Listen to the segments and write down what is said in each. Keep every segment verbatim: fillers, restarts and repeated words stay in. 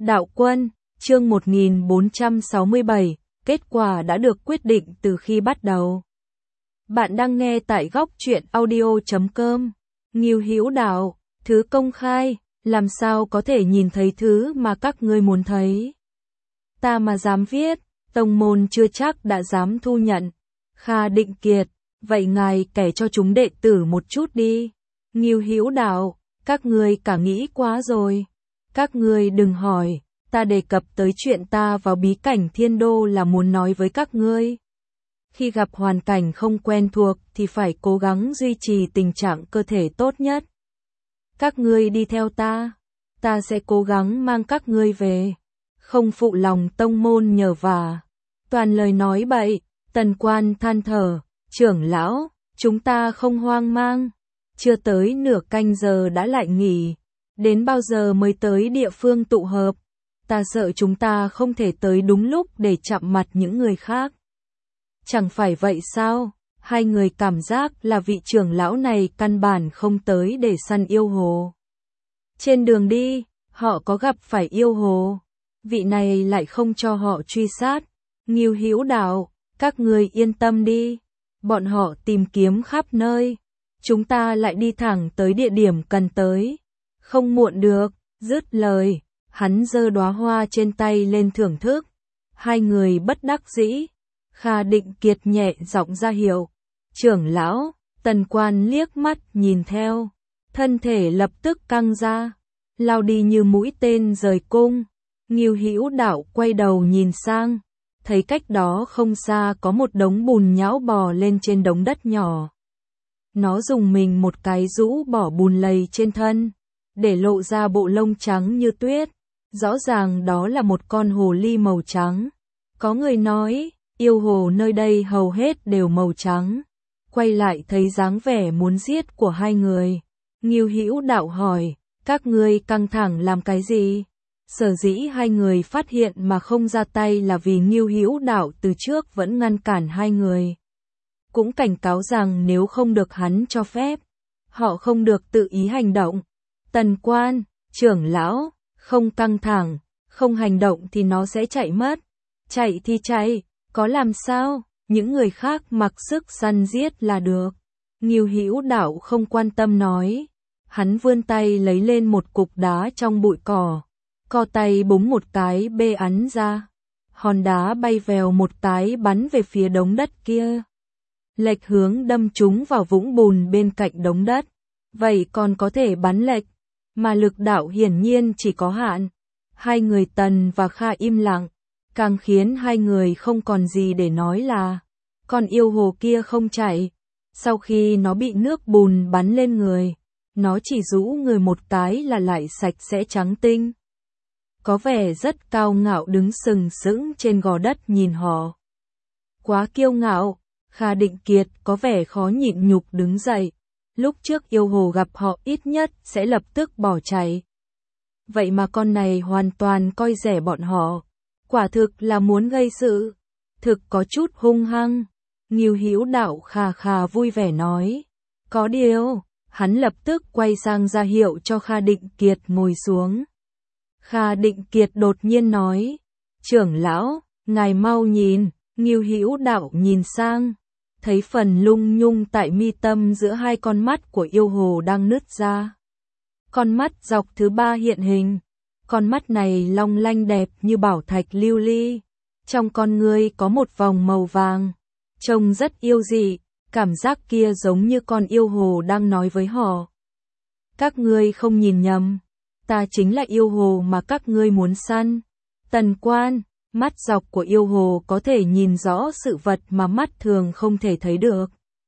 Đạo Quân, chương một nghìn bốn trăm sáu mươi bảy, kết quả đã được quyết định từ khi bắt đầu. Bạn đang nghe tại góc truyện audio chấm com. Ngưu Hữu Đạo, thứ công khai, làm sao có thể nhìn thấy thứ mà các ngươi muốn thấy. Ta mà dám viết, tông môn chưa chắc đã dám thu nhận. Kha Định Kiệt, vậy ngài kể cho chúng đệ tử một chút đi. Ngưu Hữu Đạo, các ngươi cả nghĩ quá rồi. Các ngươi đừng hỏi, ta đề cập tới chuyện ta vào bí cảnh thiên đô là muốn nói với các ngươi. Khi gặp hoàn cảnh không quen thuộc thì phải cố gắng duy trì tình trạng cơ thể tốt nhất. Các ngươi đi theo ta, ta sẽ cố gắng mang các ngươi về. Không phụ lòng tông môn nhờ vả. Toàn lời nói bậy, Tần Quan than thở, trưởng lão, chúng ta không hoang mang. Chưa tới nửa canh giờ đã lại nghỉ. Đến bao giờ mới tới địa phương tụ hợp? Ta sợ chúng ta không thể tới đúng lúc để chạm mặt những người khác. Chẳng phải vậy sao? Hai người cảm giác là vị trưởng lão này căn bản không tới để săn yêu hồ. Trên đường đi, họ có gặp phải yêu hồ. Vị này lại không cho họ truy sát. Ngưu Hữu Đạo, các người yên tâm đi. Bọn họ tìm kiếm khắp nơi. Chúng ta lại đi thẳng tới địa điểm cần tới. Không muộn được, dứt lời, hắn giơ đóa hoa trên tay lên thưởng thức. Hai người bất đắc dĩ. Kha Định Kiệt nhẹ giọng ra hiệu. Trưởng lão, Tần Quan liếc mắt nhìn theo. Thân thể lập tức căng ra. Lao đi như mũi tên rời cung. Ngưu Hữu Đạo quay đầu nhìn sang. Thấy cách đó không xa có một đống bùn nhão bò lên trên đống đất nhỏ. Nó dùng mình một cái rũ bỏ bùn lầy trên thân, để lộ ra bộ lông trắng như tuyết. Rõ ràng đó là một con hồ ly màu trắng. Có người nói, yêu hồ nơi đây hầu hết đều màu trắng. Quay lại thấy dáng vẻ muốn giết của hai người. Ngưu Hữu Đạo hỏi, các ngươi căng thẳng làm cái gì? Sở dĩ hai người phát hiện mà không ra tay là vì Ngưu Hữu Đạo từ trước vẫn ngăn cản hai người. Cũng cảnh cáo rằng nếu không được hắn cho phép, họ không được tự ý hành động. Tần Quan, trưởng lão, không căng thẳng, không hành động thì nó sẽ chạy mất. Chạy thì chạy, có làm sao, những người khác mặc sức săn giết là được. Ngưu Hữu Đạo không quan tâm nói. Hắn vươn tay lấy lên một cục đá trong bụi cỏ. Co tay búng một cái bê ắn ra. Hòn đá bay vèo một cái bắn về phía đống đất kia. Lệch hướng đâm trúng vào vũng bùn bên cạnh đống đất. Vậy còn có thể bắn lệch, mà lực đạo hiển nhiên chỉ có hạn. Hai người Tần và Kha im lặng, càng khiến hai người không còn gì để nói là con yêu hồ kia không chạy. Sau khi nó bị nước bùn bắn lên người, nó chỉ rũ người một cái là lại sạch sẽ trắng tinh. Có vẻ rất cao ngạo đứng sừng sững trên gò đất nhìn họ. Quá kiêu ngạo. Kha Định Kiệt có vẻ khó nhịn nhục đứng dậy. Lúc trước yêu hồ gặp họ ít nhất sẽ lập tức bỏ chạy. Vậy mà con này hoàn toàn coi rẻ bọn họ. Quả thực là muốn gây sự. Thực có chút hung hăng. Ngưu Hữu Đạo khà khà vui vẻ nói. Có điều, hắn lập tức quay sang ra hiệu cho Kha Định Kiệt ngồi xuống. Kha Định Kiệt đột nhiên nói. Trưởng lão, ngài mau nhìn. Ngưu Hữu Đạo nhìn sang. Thấy phần lung nhung tại mi tâm giữa hai con mắt của yêu hồ đang nứt ra. Con mắt dọc thứ ba hiện hình. Con mắt này long lanh đẹp như bảo thạch lưu ly. Trong con ngươi có một vòng màu vàng. Trông rất yêu dị. Cảm giác kia giống như con yêu hồ đang nói với họ. Các ngươi không nhìn nhầm. Ta chính là yêu hồ mà các ngươi muốn săn. Tần Quan. Mắt dọc của yêu hồ có thể nhìn rõ sự vật mà mắt thường không thể thấy được.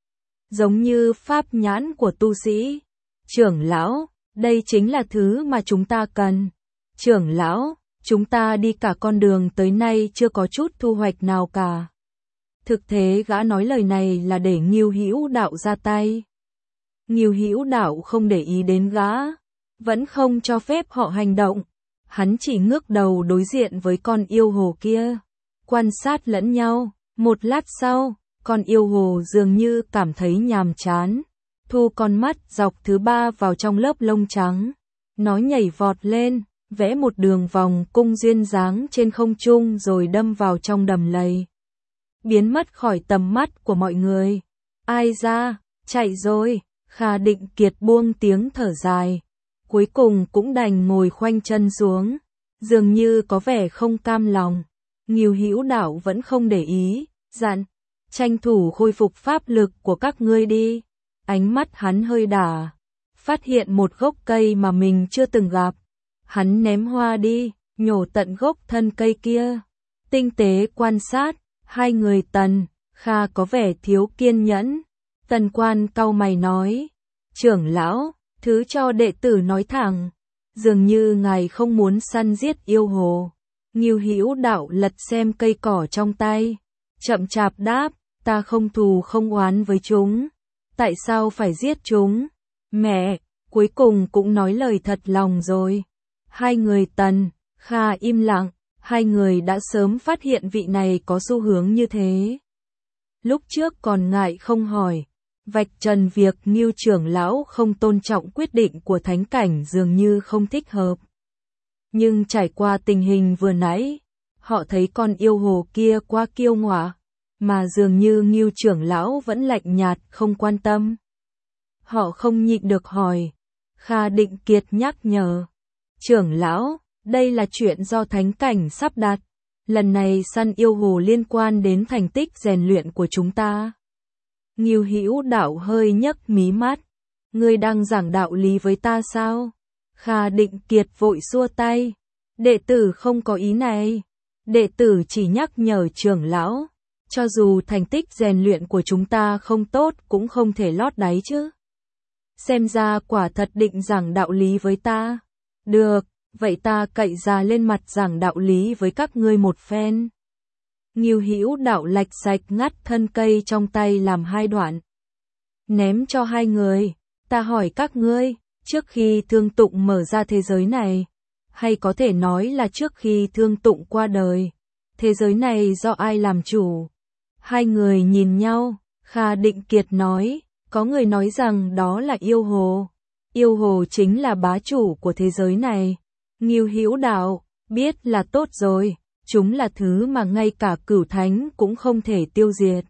Giống như pháp nhãn của tu sĩ. Trưởng lão, đây chính là thứ mà chúng ta cần. Trưởng lão, chúng ta đi cả con đường tới nay chưa có chút thu hoạch nào cả. Thực tế gã nói lời này là để Ngưu Hữu Đạo ra tay. Ngưu Hữu Đạo không để ý đến gã, vẫn không cho phép họ hành động. Hắn chỉ ngước đầu đối diện với con yêu hồ kia, quan sát lẫn nhau. Một lát sau, con yêu hồ dường như cảm thấy nhàm chán, thu con mắt dọc thứ ba vào trong lớp lông trắng. Nó nhảy vọt lên, vẽ một đường vòng cung duyên dáng trên không trung rồi đâm vào trong đầm lầy. Biến mất khỏi tầm mắt của mọi người. Ai ra, chạy rồi, Kha Định Kiệt buông tiếng thở dài. Cuối cùng cũng đành ngồi khoanh chân xuống, dường như có vẻ không cam lòng. Ngưu Hữu Đạo vẫn không để ý, dặn, tranh thủ khôi phục pháp lực của các ngươi đi. Ánh mắt hắn hơi đả, phát hiện một gốc cây mà mình chưa từng gặp. Hắn ném hoa đi, nhổ tận gốc thân cây kia. Tinh tế quan sát, hai người Tần, Kha có vẻ thiếu kiên nhẫn. Tần Quan cau mày nói, trưởng lão, thứ cho đệ tử nói thẳng, dường như ngài không muốn săn giết yêu hồ. Ngưu Hữu Đạo lật xem cây cỏ trong tay, chậm chạp đáp, ta không thù không oán với chúng. Tại sao phải giết chúng? Mẹ, cuối cùng cũng nói lời thật lòng rồi. Hai người Tần, Kha im lặng, hai người đã sớm phát hiện vị này có xu hướng như thế. Lúc trước còn ngại không hỏi, vạch trần việc Ngưu trưởng lão không tôn trọng quyết định của thánh cảnh dường như không thích hợp. Nhưng trải qua tình hình vừa nãy, họ thấy con yêu hồ kia quá kiêu ngạo, mà dường như Ngưu trưởng lão vẫn lạnh nhạt không quan tâm. Họ không nhịn được hỏi. Kha Định Kiệt nhắc nhở, trưởng lão, đây là chuyện do thánh cảnh sắp đặt. Lần này săn yêu hồ liên quan đến thành tích rèn luyện của chúng ta. Ngưu Hữu Đạo hơi nhấc mí mắt. Ngươi đang giảng đạo lý với ta sao? Kha Định Kiệt vội xua tay. Đệ tử không có ý này. Đệ tử chỉ nhắc nhở trưởng lão. Cho dù thành tích rèn luyện của chúng ta không tốt cũng không thể lót đáy chứ. Xem ra quả thật định giảng đạo lý với ta. Được, vậy ta cậy ra lên mặt giảng đạo lý với các ngươi một phen. Ngưu Hữu Đạo lạch sạch ngắt thân cây trong tay làm hai đoạn. Ném cho hai người, ta hỏi các ngươi, trước khi Thương Tụng mở ra thế giới này, hay có thể nói là trước khi Thương Tụng qua đời, thế giới này do ai làm chủ? Hai người nhìn nhau, Kha Định Kiệt nói, có người nói rằng đó là yêu hồ. Yêu hồ chính là bá chủ của thế giới này. Ngưu Hữu Đạo, biết là tốt rồi, chúng là thứ mà ngay cả cửu thánh cũng không thể tiêu diệt.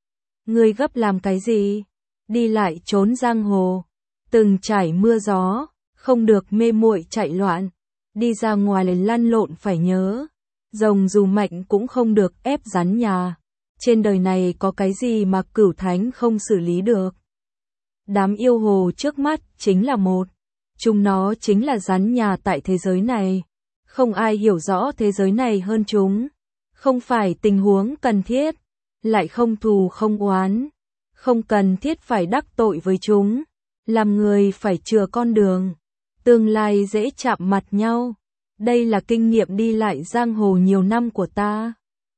Ngươi gấp làm cái gì? Đi lại trốn giang hồ, từng trải mưa gió, không được mê muội chạy loạn. Đi ra ngoài lên lăn lộn phải nhớ, rồng dù mạnh cũng không được ép rắn nhà. Trên đời này có cái gì mà cửu thánh không xử lý được? Đám yêu hồ trước mắt chính là một. Chúng nó chính là rắn nhà tại thế giới này. Không ai hiểu rõ thế giới này hơn chúng. Không phải tình huống cần thiết. Lại không thù không oán. Không cần thiết phải đắc tội với chúng. Làm người phải chừa con đường. Tương lai dễ chạm mặt nhau. Đây là kinh nghiệm đi lại giang hồ nhiều năm của ta.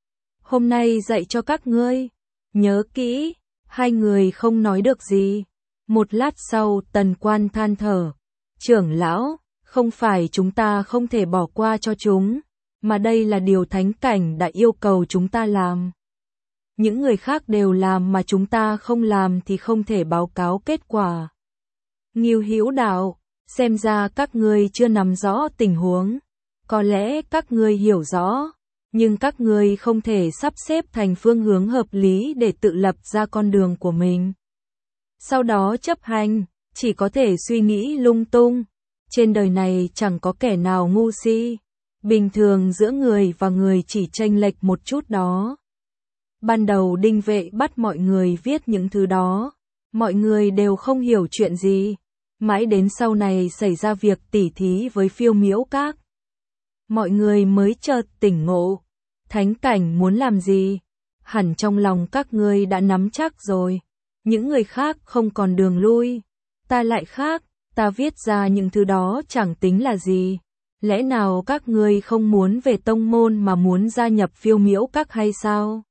Hôm nay dạy cho các ngươi. Nhớ kỹ. Hai người không nói được gì. Một lát sau Tần Quan than thở. Trưởng lão, không phải chúng ta không thể bỏ qua cho chúng, mà đây là điều thánh cảnh đã yêu cầu chúng ta làm. Những người khác đều làm mà chúng ta không làm thì không thể báo cáo kết quả. Ngưu Hữu Đạo, xem ra các ngươi chưa nắm rõ tình huống. Có lẽ các ngươi hiểu rõ, nhưng các ngươi không thể sắp xếp thành phương hướng hợp lý để tự lập ra con đường của mình. Sau đó chấp hành, chỉ có thể suy nghĩ lung tung. Trên đời này chẳng có kẻ nào ngu si. Bình thường giữa người và người chỉ chênh lệch một chút đó. Ban đầu Đinh Vệ bắt mọi người viết những thứ đó. Mọi người đều không hiểu chuyện gì. Mãi đến sau này xảy ra việc tỉ thí với Phiêu Miễu Các. Mọi người mới chợt tỉnh ngộ. Thánh cảnh muốn làm gì? Hẳn trong lòng các ngươi đã nắm chắc rồi. Những người khác không còn đường lui. Ta lại khác, ta viết ra những thứ đó chẳng tính là gì. Lẽ nào các ngươi không muốn về tông môn mà muốn gia nhập Phiêu Miễu Các hay sao?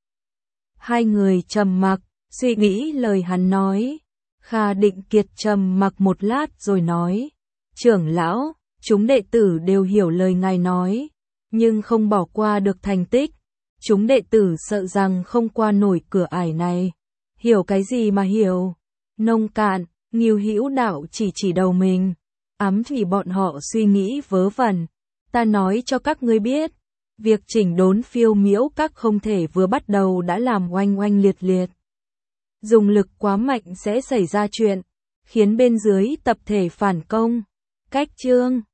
Hai người trầm mặc, suy nghĩ lời hắn nói. Kha Định Kiệt trầm mặc một lát rồi nói. Trưởng lão, chúng đệ tử đều hiểu lời ngài nói, nhưng không bỏ qua được thành tích. Chúng đệ tử sợ rằng không qua nổi cửa ải này. Hiểu cái gì mà hiểu? Nông cạn, Ngưu Hữu Đạo chỉ chỉ đầu mình. Ám chỉ bọn họ suy nghĩ vớ vẩn. Ta nói cho các ngươi biết, việc chỉnh đốn phiêu miễu các không thể vừa bắt đầu đã làm oanh oanh liệt liệt. Dùng lực quá mạnh sẽ xảy ra chuyện, khiến bên dưới tập thể phản công. Cách chương